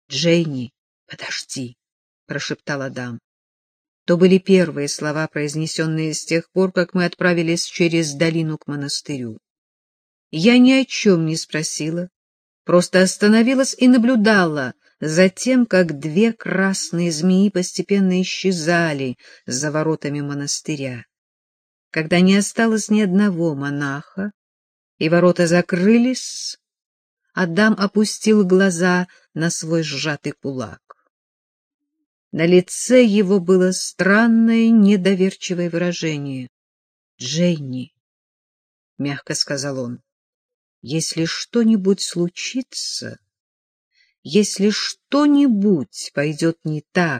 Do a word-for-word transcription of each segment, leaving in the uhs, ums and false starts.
— Дженни, подожди, — прошептал Адам. То были первые слова, произнесенные с тех пор, как мы отправились через долину к монастырю. Я ни о чем не спросила, просто остановилась и наблюдала за тем, как две красные змеи постепенно исчезали за воротами монастыря. Когда не осталось ни одного монаха, и ворота закрылись, Адам опустил глаза на свой сжатый кулак. На лице его было странное недоверчивое выражение. — Дженни, — мягко сказал он, — если что-нибудь случится, если что-нибудь пойдет не так,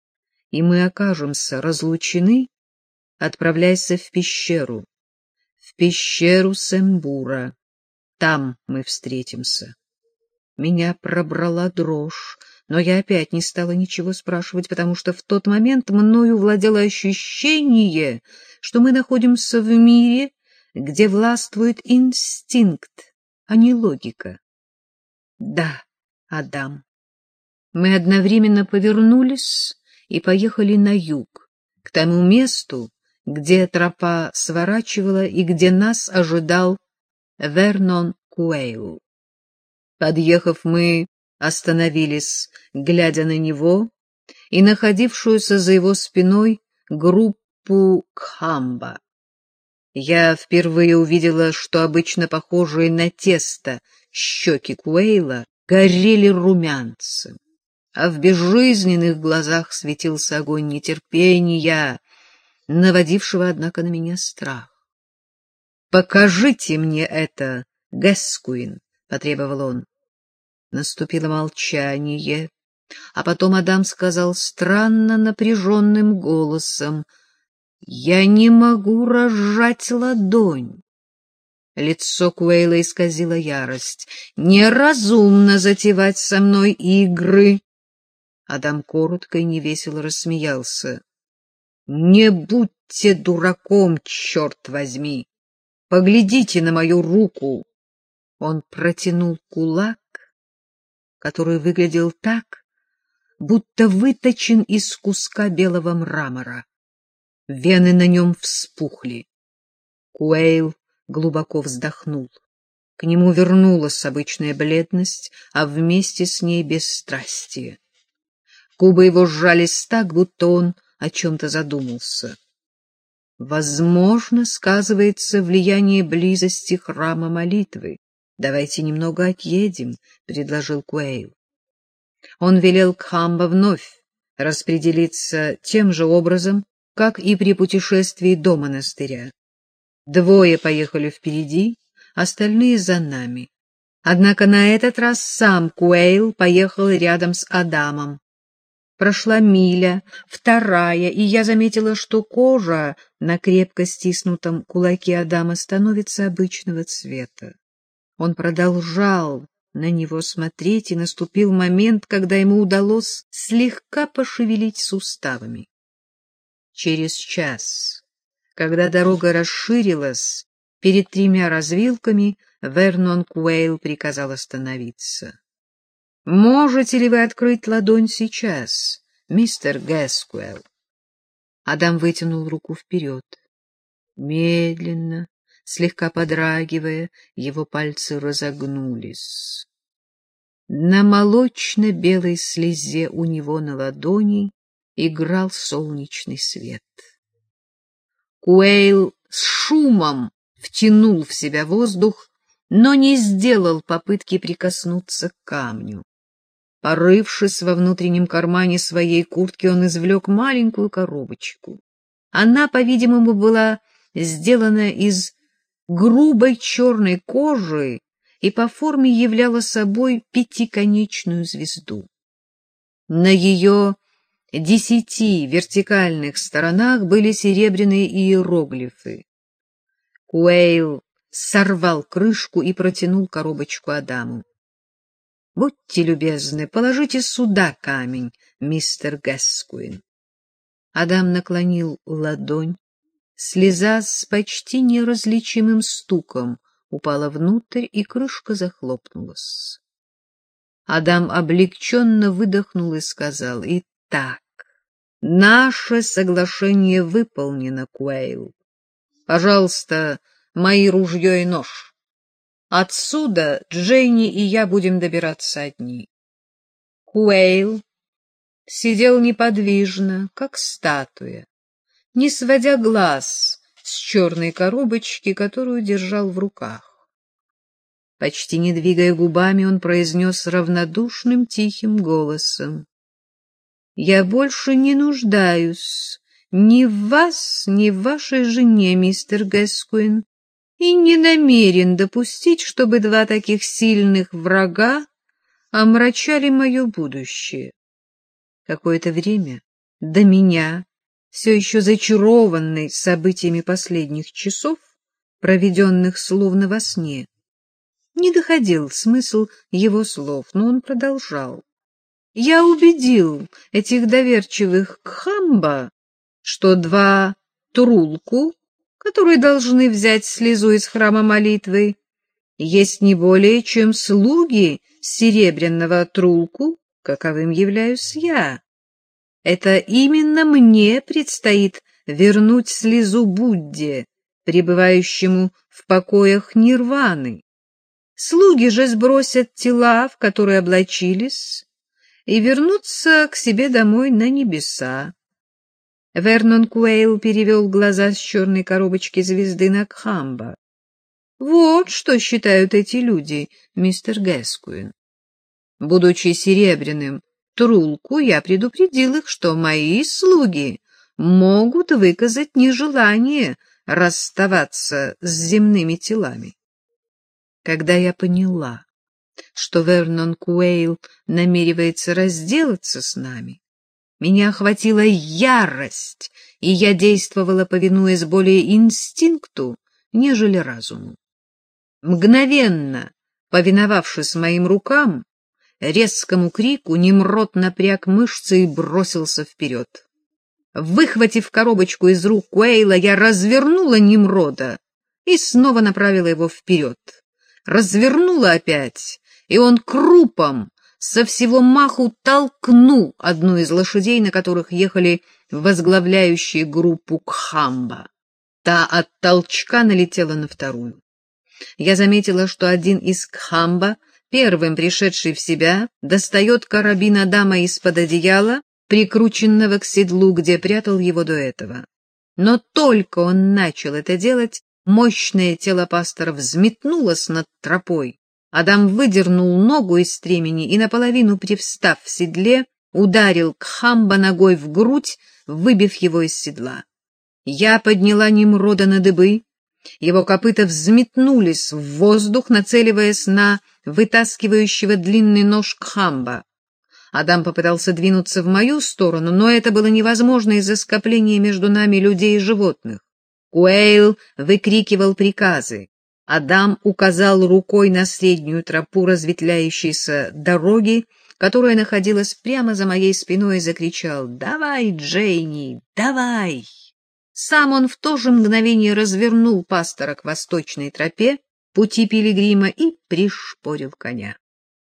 и мы окажемся разлучены, отправляйся в пещеру, в пещеру Сембура. Там мы встретимся. Меня пробрала дрожь, но я опять не стала ничего спрашивать, потому что в тот момент мною владело ощущение, что мы находимся в мире, где властвует инстинкт, а не логика. Да, Адам. Мы одновременно повернулись и поехали на юг, к тому месту, где тропа сворачивала и где нас ожидал Вернон Куэйл. Подъехав, мы остановились, глядя на него и находившуюся за его спиной группу Кхамба. Я впервые увидела, что обычно похожие на тесто щеки Куэйла горели румянцем, а в безжизненных глазах светился огонь нетерпения, наводившего, однако, на меня страх. — Покажите мне это, Гэскуин, — потребовал он. Наступило молчание, а потом Адам сказал странно напряженным голосом: — Я не могу разжать ладонь. Лицо Куэйла исказило ярость. — Неразумно затевать со мной игры. Адам коротко и невесело рассмеялся. — Не будьте дураком, черт возьми! Поглядите на мою руку! Он протянул кулак, который выглядел так, будто выточен из куска белого мрамора. Вены на нем вспухли. Куэйл глубоко вздохнул. К нему вернулась обычная бледность, а вместе с ней бесстрастие. Губы его сжались так, будто он о чем-то задумался. Возможно, сказывается влияние близости храма молитвы. Давайте немного отъедем, — предложил Куэйл. Он велел Кхамба вновь распределиться тем же образом, как и при путешествии до монастыря. Двое поехали впереди, остальные за нами. Однако на этот раз сам Куэйл поехал рядом с Адамом. Прошла миля, вторая, и я заметила, что кожа на крепко стиснутом кулаке Адама становится обычного цвета. Он продолжал на него смотреть, и наступил момент, когда ему удалось слегка пошевелить суставами. Через час, когда дорога расширилась перед тремя развилками, Вернон Куэйл приказал остановиться. — Можете ли вы открыть ладонь сейчас, мистер Гэскуэлл? Адам вытянул руку вперед. Медленно, слегка подрагивая, его пальцы разогнулись. На молочно-белой слезе у него на ладони играл солнечный свет. Куэйл с шумом втянул в себя воздух, но не сделал попытки прикоснуться к камню. Порывшись во внутреннем кармане своей куртки, он извлек маленькую коробочку. Она, по-видимому, была сделана из грубой черной кожи и по форме являла собой пятиконечную звезду. На ее десяти вертикальных сторонах были серебряные иероглифы. Куэйл сорвал крышку и протянул коробочку Адаму. — Будьте любезны, положите сюда камень, мистер Гэскуин. Адам наклонил ладонь. Слеза с почти неразличимым стуком упала внутрь, и крышка захлопнулась. Адам облегченно выдохнул и сказал: «Итак, наше соглашение выполнено, Куэйл. Пожалуйста, мои ружье и нож. Отсюда Дженни и я будем добираться одни». Куэйл сидел неподвижно, как статуя, не сводя глаз с черной коробочки, которую держал в руках. Почти не двигая губами, он произнес равнодушным тихим голосом: «Я больше не нуждаюсь ни в вас, ни в вашей жене, мистер Гэскуин, и не намерен допустить, чтобы два таких сильных врага омрачали мое будущее». Какое-то время до меня, все еще зачарованной событиями последних часов, проведенных словно во сне, не доходил смысл его слов, но он продолжал: «Я убедил этих доверчивых Кхамба, что два трулку, которые должны взять слезу из храма молитвы, есть не более чем слуги серебряного трулку, каковым являюсь я. Это именно мне предстоит вернуть слезу Будде, пребывающему в покоях Нирваны. Слуги же сбросят тела, в которые облачились, и вернутся к себе домой на небеса». Вернон Куэйл перевел глаза с черной коробочки звезды на Кхамба. «Вот что считают эти люди, мистер Гэскуин. Будучи серебряным трулку, я предупредил их, что мои слуги могут выказать нежелание расставаться с земными телами. Когда я поняла, что Вернон Куэйл намеревается разделаться с нами, меня охватила ярость, и я действовала, повинуясь более инстинкту, нежели разуму. Мгновенно повиновавшись моим рукам, резкому крику, Nimrod напряг мышцы и бросился вперед. Выхватив коробочку из рук Куэйла, я развернула Нимрода и снова направила его вперед. Развернула опять, и он крупом со всего маху толкнул одну из лошадей, на которых ехали возглавляющие группу Кхамба. Та от толчка налетела на вторую. Я заметила, что один из Кхамба, первым пришедший в себя, достает карабин Адама из-под одеяла, прикрученного к седлу, где прятал его до этого. Но только он начал это делать, мощное тело пастора взметнулось над тропой. Адам выдернул ногу из стремени и, наполовину привстав в седле, ударил Кхамба ногой в грудь, выбив его из седла. Я подняла Нимрода на дыбы. Его копыта взметнулись в воздух, нацеливаясь на вытаскивающего длинный нож Кхамба. Адам попытался двинуться в мою сторону, но это было невозможно из-за скопления между нами людей и животных. Куэйл выкрикивал приказы. Адам указал рукой на среднюю тропу разветвляющейся дороги, которая находилась прямо за моей спиной, и закричал: «Давай, Дженни, давай!» Сам он в то же мгновение развернул пастора к восточной тропе пути пилигрима и пришпорил коня.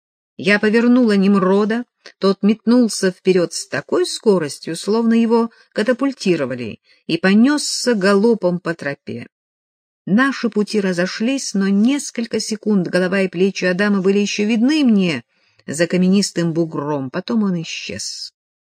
Я повернула Нимрода, тот метнулся вперед с такой скоростью, словно его катапультировали, и понесся галопом по тропе. Наши пути разошлись, но несколько секунд голова и плечи Адама были еще видны мне за каменистым бугром, потом он исчез.